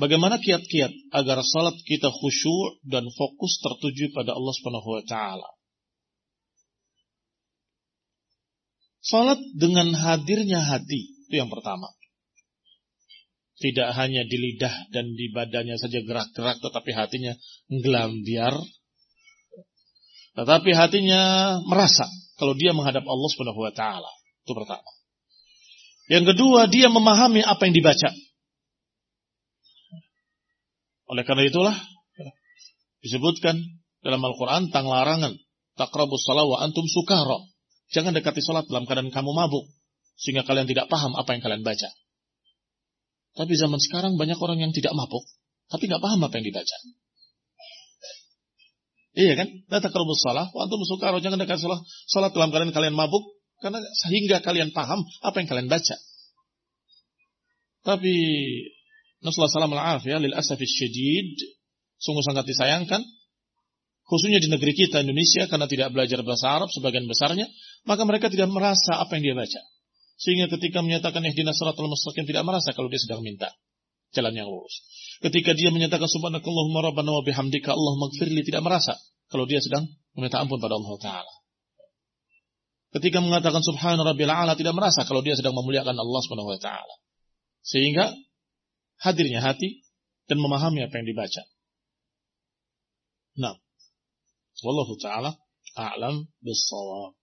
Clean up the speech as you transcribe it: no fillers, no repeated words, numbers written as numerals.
Bagaimana kiat-kiat agar salat kita khusyuk dan fokus tertuju pada Allah Subhanahu wa taala? Salat dengan hadirnya hati, itu yang pertama. Tidak hanya di lidah dan di badannya saja gerak-gerak, tetapi hatinya ngelambiar. Tetapi hatinya merasa kalau dia menghadap Allah Subhanahu wa taala. Itu pertama. Yang kedua, dia memahami apa yang dibaca. Oleh karena itulah disebutkan dalam Al-Quran tentang larangan taqrabus shalah wa antum sukara. Jangan dekati salat dalam keadaan kamu mabuk, sehingga kalian tidak paham apa yang kalian baca. Tapi zaman sekarang banyak orang yang tidak mabuk, tapi nggak paham apa yang dibaca. Iya kan? La taqrabus shalah wa antum sukara. Jangan dekati salat dalam keadaan kalian mabuk, karena sehingga kalian paham apa yang kalian baca. Tapi Nasallahu alaihi wasallam lil asafis syadid, sungguh sangat disayangkan, khususnya di negeri kita Indonesia, karena tidak belajar bahasa Arab sebagian besarnya, maka mereka tidak merasa apa yang dia baca. Sehingga ketika menyatakan ihdinas shiratal mustaqim, tidak merasa kalau dia sedang minta jalan yang lurus. Ketika dia menyatakan subhanakallahumma rabbana wa bihamdika Allahumma ighfirli, tidak merasa kalau dia sedang meminta ampun pada Allah Ta'ala. Ketika mengatakan subhana rabbil a'la, tidak merasa kalau dia sedang memuliakan Allah Subhanahu wa taala. Sehingga hadirnya hati dan memahami apa yang dibaca. Nah, wallahu ta'ala a'lam bis-shawab.